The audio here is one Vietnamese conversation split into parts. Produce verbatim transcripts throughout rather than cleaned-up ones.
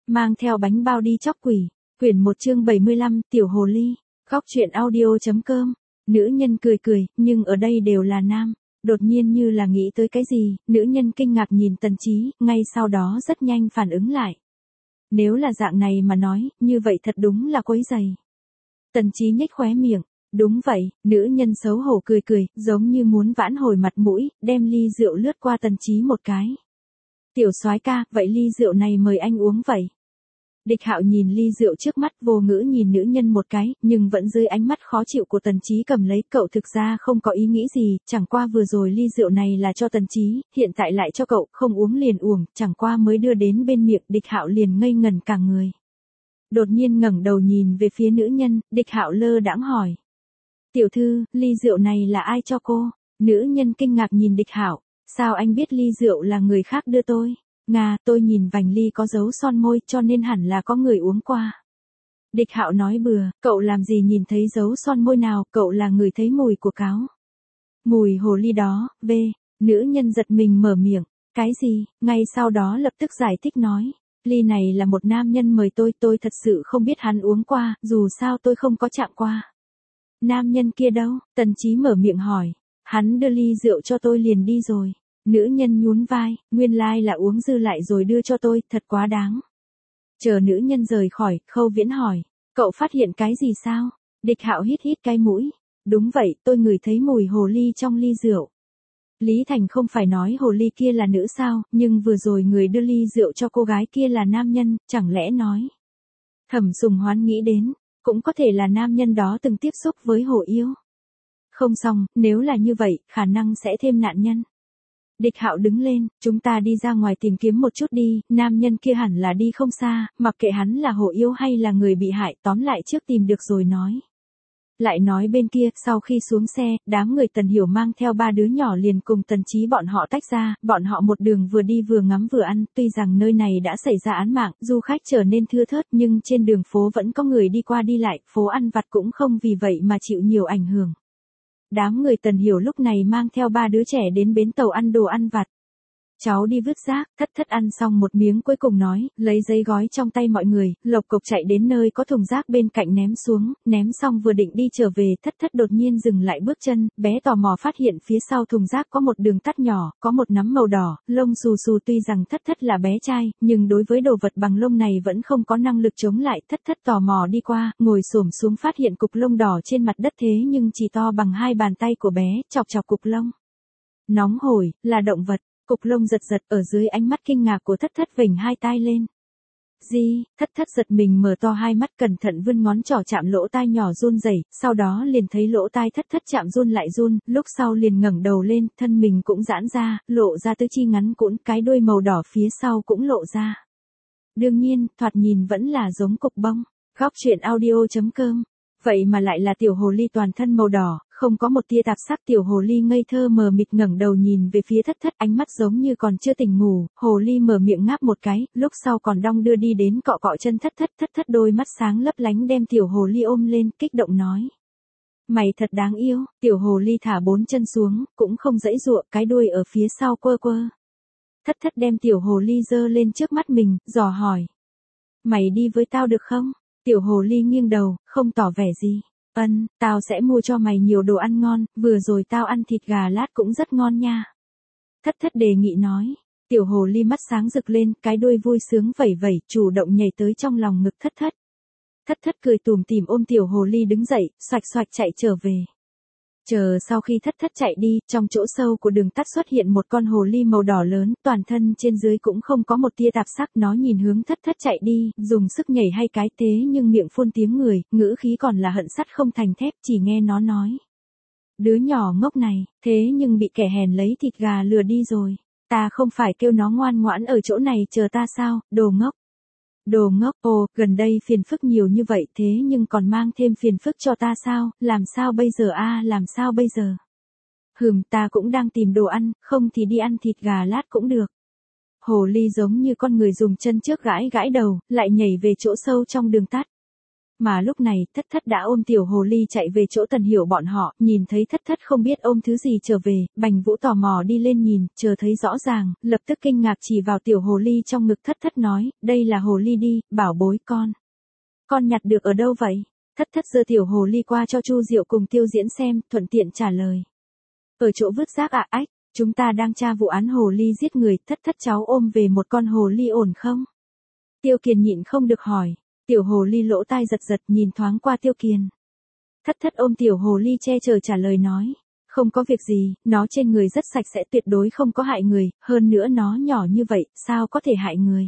mang theo bánh bao đi chóc quỷ. Quyển một chương bảy mươi lăm, Tiểu Hồ Ly. Góc truyện audio chấm com. Nữ nhân cười cười, nhưng ở đây đều là nam. Đột nhiên như là nghĩ tới cái gì, nữ nhân kinh ngạc nhìn Tần Chí, ngay sau đó rất nhanh phản ứng lại. Nếu là dạng này mà nói, như vậy thật đúng là quấy rầy. Tần Chí nhếch khóe miệng. Đúng vậy, nữ nhân xấu hổ cười cười, giống như muốn vãn hồi mặt mũi, đem ly rượu lướt qua Tần Chí một cái. Tiểu soái ca, vậy ly rượu này mời anh uống vậy. Địch Hạo nhìn ly rượu trước mắt, vô ngữ nhìn nữ nhân một cái, nhưng vẫn dưới ánh mắt khó chịu của Tần Chí cầm lấy. Cậu thực ra không có ý nghĩ gì, chẳng qua vừa rồi ly rượu này là cho Tần Chí, hiện tại lại cho cậu, không uống liền uổng, chẳng qua mới đưa đến bên miệng. Địch Hạo liền ngây ngẩn cả người. Đột nhiên ngẩng đầu nhìn về phía nữ nhân, Địch Hạo lơ đãng hỏi. Tiểu thư, ly rượu này là ai cho cô? Nữ nhân kinh ngạc nhìn Địch Hạo. Sao anh biết ly rượu là người khác đưa tôi? Nga, tôi nhìn vành ly có dấu son môi cho nên hẳn là có người uống qua. Địch Hạo nói bừa, cậu làm gì nhìn thấy dấu son môi nào, cậu là người thấy mùi của cáo. Mùi hồ ly đó, v. Nữ nhân giật mình mở miệng. Cái gì? Ngay sau đó lập tức giải thích nói. Ly này là một nam nhân mời tôi, tôi thật sự không biết hắn uống qua, dù sao tôi không có chạm qua. Nam nhân kia đâu? Tần Chí mở miệng hỏi. Hắn đưa ly rượu cho tôi liền đi rồi. Nữ nhân nhún vai, nguyên lai là uống dư lại rồi đưa cho tôi, thật quá đáng. Chờ nữ nhân rời khỏi, Khâu Viễn hỏi. Cậu phát hiện cái gì sao? Địch Hạo hít hít cái mũi. Đúng vậy, tôi ngửi thấy mùi hồ ly trong ly rượu. Lý Thành không phải nói hồ ly kia là nữ sao, nhưng vừa rồi người đưa ly rượu cho cô gái kia là nam nhân, chẳng lẽ nói. Thẩm Sùng Hoán nghĩ đến. Cũng có thể là nam nhân đó từng tiếp xúc với hồ yêu. Không xong, nếu là như vậy, khả năng sẽ thêm nạn nhân. Địch Hạo đứng lên, chúng ta đi ra ngoài tìm kiếm một chút đi, nam nhân kia hẳn là đi không xa, mặc kệ hắn là hồ yêu hay là người bị hại, tóm lại trước tìm được rồi nói. Lại nói bên kia, sau khi xuống xe, đám người Tần Hiểu mang theo ba đứa nhỏ liền cùng Tần Chí bọn họ tách ra, bọn họ một đường vừa đi vừa ngắm vừa ăn, tuy rằng nơi này đã xảy ra án mạng, du khách trở nên thưa thớt nhưng trên đường phố vẫn có người đi qua đi lại, phố ăn vặt cũng không vì vậy mà chịu nhiều ảnh hưởng. Đám người Tần Hiểu lúc này mang theo ba đứa trẻ đến bến tàu ăn đồ ăn vặt. Cháu đi vứt rác, Thất Thất ăn xong một miếng cuối cùng nói, lấy giấy gói trong tay mọi người, lộc cộc chạy đến nơi có thùng rác bên cạnh ném xuống, ném xong vừa định đi trở về, Thất Thất đột nhiên dừng lại bước chân, bé tò mò phát hiện phía sau thùng rác có một đường tắt nhỏ, có một nắm màu đỏ, lông xù xù. Tuy rằng Thất Thất là bé trai, nhưng đối với đồ vật bằng lông này vẫn không có năng lực chống lại. Thất Thất tò mò đi qua, ngồi xổm xuống phát hiện cục lông đỏ trên mặt đất thế nhưng chỉ to bằng hai bàn tay của bé, chọc chọc cục lông. Nóng hổi, là động vật. Cục lông giật giật ở dưới ánh mắt kinh ngạc của Thất Thất vểnh hai tai lên. Gì? Thất Thất giật mình mở to hai mắt cẩn thận vươn ngón trỏ chạm lỗ tai nhỏ run rẩy, sau đó liền thấy lỗ tai Thất Thất chạm run lại run, lúc sau liền ngẩng đầu lên, thân mình cũng giãn ra, lộ ra tứ chi ngắn cũn, cái đuôi màu đỏ phía sau cũng lộ ra. Đương nhiên, thoạt nhìn vẫn là giống cục bông. Góc truyện audio chấm com. Vậy mà lại là tiểu hồ ly toàn thân màu đỏ, không có một tia tạp sắc. Tiểu hồ ly ngây thơ mờ mịt ngẩng đầu nhìn về phía Thất Thất, ánh mắt giống như còn chưa tỉnh ngủ. Hồ ly mở miệng ngáp một cái, lúc sau còn đong đưa đi đến cọ cọ chân Thất Thất. Thất Thất đôi mắt sáng lấp lánh đem tiểu hồ ly ôm lên, kích động nói. Mày thật đáng yêu. Tiểu hồ ly thả bốn chân xuống, cũng không giãy giụa, cái đuôi ở phía sau quơ quơ. Thất Thất đem tiểu hồ ly giơ lên trước mắt mình, dò hỏi. Mày đi với tao được không? Tiểu hồ ly nghiêng đầu, không tỏ vẻ gì. Ân, tao sẽ mua cho mày nhiều đồ ăn ngon, vừa rồi tao ăn thịt gà lát cũng rất ngon nha. Thất Thất đề nghị nói. Tiểu hồ ly mắt sáng rực lên, cái đuôi vui sướng vẩy vẩy, chủ động nhảy tới trong lòng ngực Thất Thất. Thất Thất cười tủm tỉm ôm tiểu hồ ly đứng dậy, xoạch xoạch chạy trở về. Chờ sau khi Thất Thất chạy đi, trong chỗ sâu của đường tắt xuất hiện một con hồ ly màu đỏ lớn, toàn thân trên dưới cũng không có một tia tạp sắc. Nó nhìn hướng Thất Thất chạy đi, dùng sức nhảy hai cái thế nhưng miệng phun tiếng người, ngữ khí còn là hận sắt không thành thép, chỉ nghe nó nói. Đứa nhỏ ngốc này, thế nhưng bị kẻ hèn lấy thịt gà lừa đi rồi. Ta không phải kêu nó ngoan ngoãn ở chỗ này chờ ta sao, đồ ngốc. Đồ ngốc, ồ, gần đây phiền phức nhiều như vậy thế nhưng còn mang thêm phiền phức cho ta sao, làm sao bây giờ a làm sao bây giờ. Hừm, ta cũng đang tìm đồ ăn, không thì đi ăn thịt gà lát cũng được. Hồ ly giống như con người dùng chân trước gãi gãi đầu, lại nhảy về chỗ sâu trong đường tắt. Mà lúc này, thất thất đã ôm tiểu hồ ly chạy về chỗ Tần Hiểu bọn họ, nhìn thấy thất thất không biết ôm thứ gì trở về, Bành Vũ tò mò đi lên nhìn, chờ thấy rõ ràng, lập tức kinh ngạc chỉ vào tiểu hồ ly trong ngực thất thất nói, đây là hồ ly đi, bảo bối con. Con nhặt được ở đâu vậy? Thất thất giơ tiểu hồ ly qua cho Chu Diệu cùng Tiêu Diễn xem, thuận tiện trả lời. Ở chỗ vứt rác ạ, ách, chúng ta đang tra vụ án hồ ly giết người, thất thất cháu ôm về một con hồ ly ổn không? Tiêu Kiền nhịn không được hỏi, tiểu hồ ly lỗ tai giật giật nhìn thoáng qua Tiêu Kiền. Thất thất ôm tiểu hồ ly che chở trả lời nói, không có việc gì, nó trên người rất sạch sẽ tuyệt đối không có hại người, hơn nữa nó nhỏ như vậy, sao có thể hại người?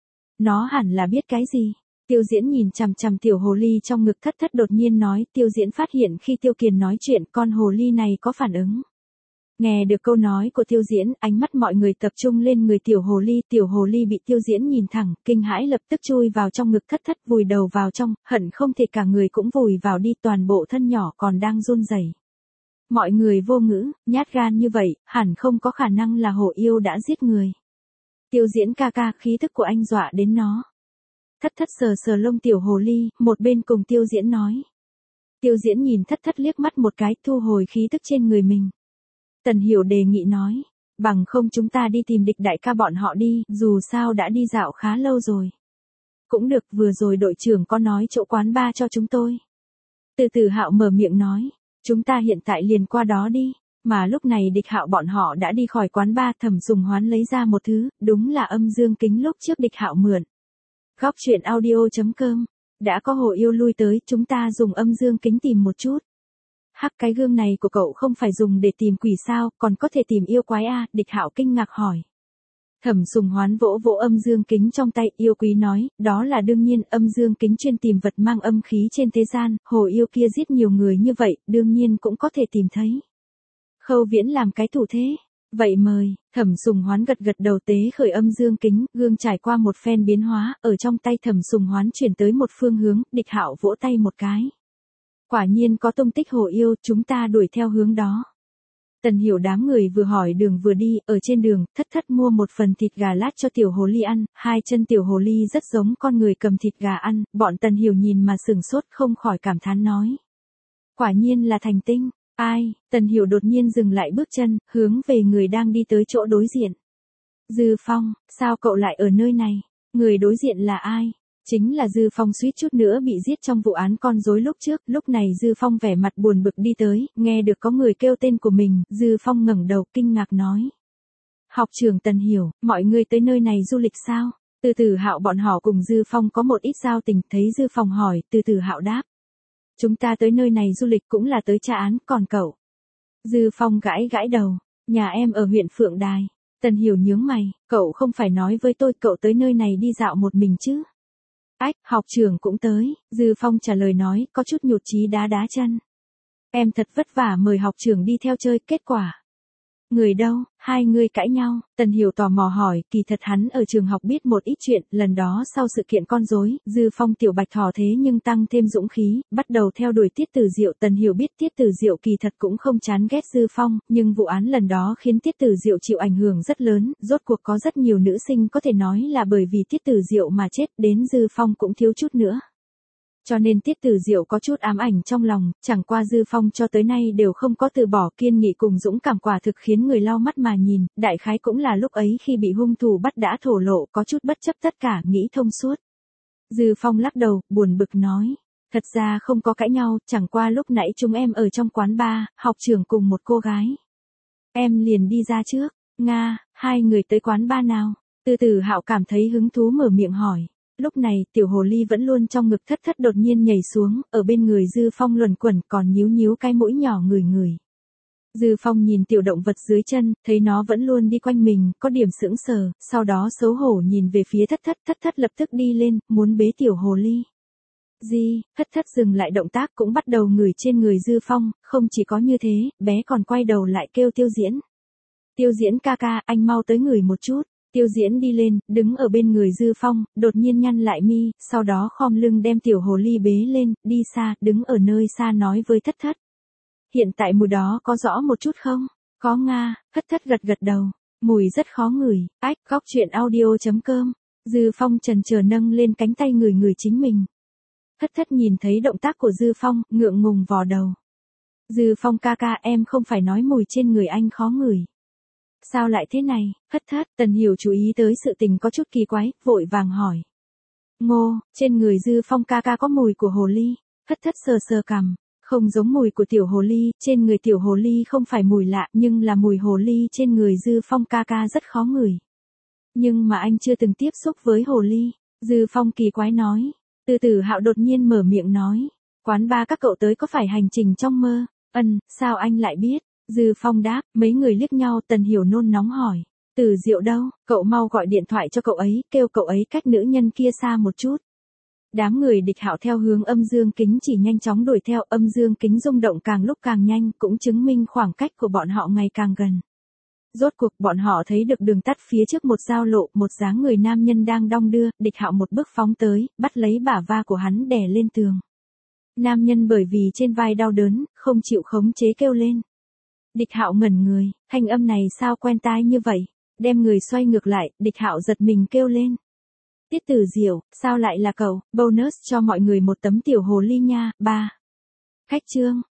Nó hẳn là biết cái gì? Tiêu Diễn nhìn chằm chằm tiểu hồ ly trong ngực thất thất đột nhiên nói, Tiêu Diễn phát hiện khi Tiêu Kiền nói chuyện con hồ ly này có phản ứng. Nghe được câu nói của Tiêu Diễn, ánh mắt mọi người tập trung lên người tiểu hồ ly, tiểu hồ ly bị Tiêu Diễn nhìn thẳng, kinh hãi lập tức chui vào trong ngực thất thất vùi đầu vào trong, hận không thể cả người cũng vùi vào đi toàn bộ thân nhỏ còn đang run rẩy. Mọi người vô ngữ, nhát gan như vậy, hẳn không có khả năng là hổ yêu đã giết người. Tiêu Diễn ca ca khí thức của anh dọa đến nó. Thất thất sờ sờ lông tiểu hồ ly, một bên cùng Tiêu Diễn nói. Tiêu Diễn nhìn thất thất liếc mắt một cái thu hồi khí tức trên người mình. Tần Hiểu đề nghị nói, bằng không chúng ta đi tìm địch đại ca bọn họ đi, dù sao đã đi dạo khá lâu rồi. Cũng được, vừa rồi đội trưởng có nói chỗ quán bar cho chúng tôi. Từ từ Hạo mở miệng nói, chúng ta hiện tại liền qua đó đi, mà lúc này địch Hạo bọn họ đã đi khỏi quán bar. Thẩm Sùng Hoán lấy ra một thứ, đúng là âm dương kính lúc trước địch Hạo mượn. Góc truyện audio chấm com, đã có hồ yêu lui tới, chúng ta dùng âm dương kính tìm một chút. Hắc, cái gương này của cậu không phải dùng để tìm quỷ sao, còn có thể tìm yêu quái à, địch Hạo kinh ngạc hỏi. Thẩm Sùng Hoán vỗ vỗ âm dương kính trong tay, yêu quý nói, đó là đương nhiên, âm dương kính chuyên tìm vật mang âm khí trên thế gian, hồ yêu kia giết nhiều người như vậy, đương nhiên cũng có thể tìm thấy. Khâu Viễn làm cái thủ thế. Vậy mời, Thẩm Sùng Hoán gật gật đầu tế khởi âm dương kính, gương trải qua một phen biến hóa, ở trong tay Thẩm Sùng Hoán chuyển tới một phương hướng, địch Hạo vỗ tay một cái. Quả nhiên có tung tích hồ yêu, chúng ta đuổi theo hướng đó. Tần Hiểu đám người vừa hỏi đường vừa đi, ở trên đường, thất thất mua một phần thịt gà lát cho tiểu hồ ly ăn, hai chân tiểu hồ ly rất giống con người cầm thịt gà ăn, bọn Tần Hiểu nhìn mà sửng sốt không khỏi cảm thán nói. Quả nhiên là thành tinh, ai, Tần Hiểu đột nhiên dừng lại bước chân, hướng về người đang đi tới chỗ đối diện. Dư Phong, sao cậu lại ở nơi này? Người đối diện là ai? Chính là Dư Phong suýt chút nữa bị giết trong vụ án con rối lúc trước, lúc này Dư Phong vẻ mặt buồn bực đi tới, nghe được có người kêu tên của mình, Dư Phong ngẩng đầu kinh ngạc nói. Học trưởng Tần Hiểu, mọi người tới nơi này du lịch sao? Từ từ Hạo bọn họ cùng Dư Phong có một ít giao tình, thấy Dư Phong hỏi, từ từ Hạo đáp. Chúng ta tới nơi này du lịch cũng là tới tra án, còn cậu? Dư Phong gãi gãi đầu, nhà em ở huyện Phượng Đài. Tần Hiểu nhướng mày, cậu không phải nói với tôi cậu tới nơi này đi dạo một mình chứ? Ách, học trưởng cũng tới, Dư Phong trả lời nói, có chút nhụt chí đá đá chân. Em thật vất vả mời học trưởng đi theo chơi, kết quả. Người đâu, hai người cãi nhau, Tần Hiểu tò mò hỏi, kỳ thật hắn ở trường học biết một ít chuyện, lần đó sau sự kiện con rối, Dư Phong tiểu bạch thỏ thế nhưng tăng thêm dũng khí, bắt đầu theo đuổi Tiết Tử Diệu. Tần Hiểu biết Tiết Tử Diệu kỳ thật cũng không chán ghét Dư Phong, nhưng vụ án lần đó khiến Tiết Tử Diệu chịu ảnh hưởng rất lớn, rốt cuộc có rất nhiều nữ sinh có thể nói là bởi vì Tiết Tử Diệu mà chết, đến Dư Phong cũng thiếu chút nữa. Cho nên Tiết Tử Diệu có chút ám ảnh trong lòng, chẳng qua Dư Phong cho tới nay đều không có từ bỏ, kiên nghị cùng dũng cảm quả thực khiến người lau mắt mà nhìn, đại khái cũng là lúc ấy khi bị hung thủ bắt đã thổ lộ, có chút bất chấp tất cả, nghĩ thông suốt. Dư Phong lắc đầu, buồn bực nói, thật ra không có cãi nhau, chẳng qua lúc nãy chúng em ở trong quán bar, học trưởng cùng một cô gái. Em liền đi ra trước, Nga, hai người tới quán bar nào? Từ từ Hạo cảm thấy hứng thú mở miệng hỏi. Lúc này, tiểu hồ ly vẫn luôn trong ngực thất thất đột nhiên nhảy xuống, ở bên người Dư Phong luẩn quẩn còn nhíu nhíu cái mũi nhỏ ngửi ngửi. Dư Phong nhìn tiểu động vật dưới chân, thấy nó vẫn luôn đi quanh mình, có điểm sững sờ, sau đó xấu hổ nhìn về phía thất thất, thất thất lập tức đi lên, muốn bế tiểu hồ ly. Di, thất thất dừng lại động tác cũng bắt đầu ngửi trên người Dư Phong, không chỉ có như thế, bé còn quay đầu lại kêu Tiêu Diễn. Tiêu Diễn ca ca, anh mau tới ngửi một chút. Tiêu Diễn đi lên, đứng ở bên người Dư Phong, đột nhiên nhăn lại mi, sau đó khom lưng đem tiểu hồ ly bế lên, đi xa, đứng ở nơi xa nói với thất thất. Hiện tại mùi đó có rõ một chút không? Có Nga, thất thất gật gật đầu, mùi rất khó ngửi, ách, góc truyện audio chấm com. Dư Phong chần chờ nâng lên cánh tay người người chính mình. Thất thất nhìn thấy động tác của Dư Phong, ngượng ngùng vò đầu. Dư Phong ca ca, em không phải nói mùi trên người anh khó ngửi. Sao lại thế này? Thất thất, Tần Hiểu chú ý tới sự tình có chút kỳ quái, vội vàng hỏi. Ngô, trên người Dư Phong ca ca có mùi của hồ ly. Thất thất sờ sờ cằm, không giống mùi của tiểu hồ ly, trên người tiểu hồ ly không phải mùi lạ, nhưng là mùi hồ ly trên người Dư Phong ca ca rất khó ngửi. Nhưng mà anh chưa từng tiếp xúc với hồ ly. Dư Phong kỳ quái nói. Từ Tử Hạo đột nhiên mở miệng nói. Quán ba các cậu tới có phải hành trình trong mơ? Ân, sao anh lại biết? Dư Phong đáp, mấy người liếc nhau. Tần Hiểu nôn nóng hỏi. Từ Diệu đâu? Cậu mau gọi điện thoại cho cậu ấy, kêu cậu ấy cách nữ nhân kia xa một chút. Đám người Địch Hạo theo hướng âm dương kính chỉ nhanh chóng đuổi theo, âm dương kính rung động càng lúc càng nhanh, cũng chứng minh khoảng cách của bọn họ ngày càng gần. Rốt cuộc bọn họ thấy được đường tắt phía trước một giao lộ, một dáng người nam nhân đang đong đưa, Địch Hạo một bước phóng tới, bắt lấy bả va của hắn đè lên tường. Nam nhân bởi vì trên vai đau đớn, không chịu khống chế kêu lên. Địch Hạo ngẩn người, thanh âm này sao quen tai như vậy, đem người xoay ngược lại, Địch Hạo giật mình kêu lên. Tiết Tử Diệu, sao lại là cậu? Bonus cho mọi người một tấm tiểu hồ ly nha. Ba. Khách trương,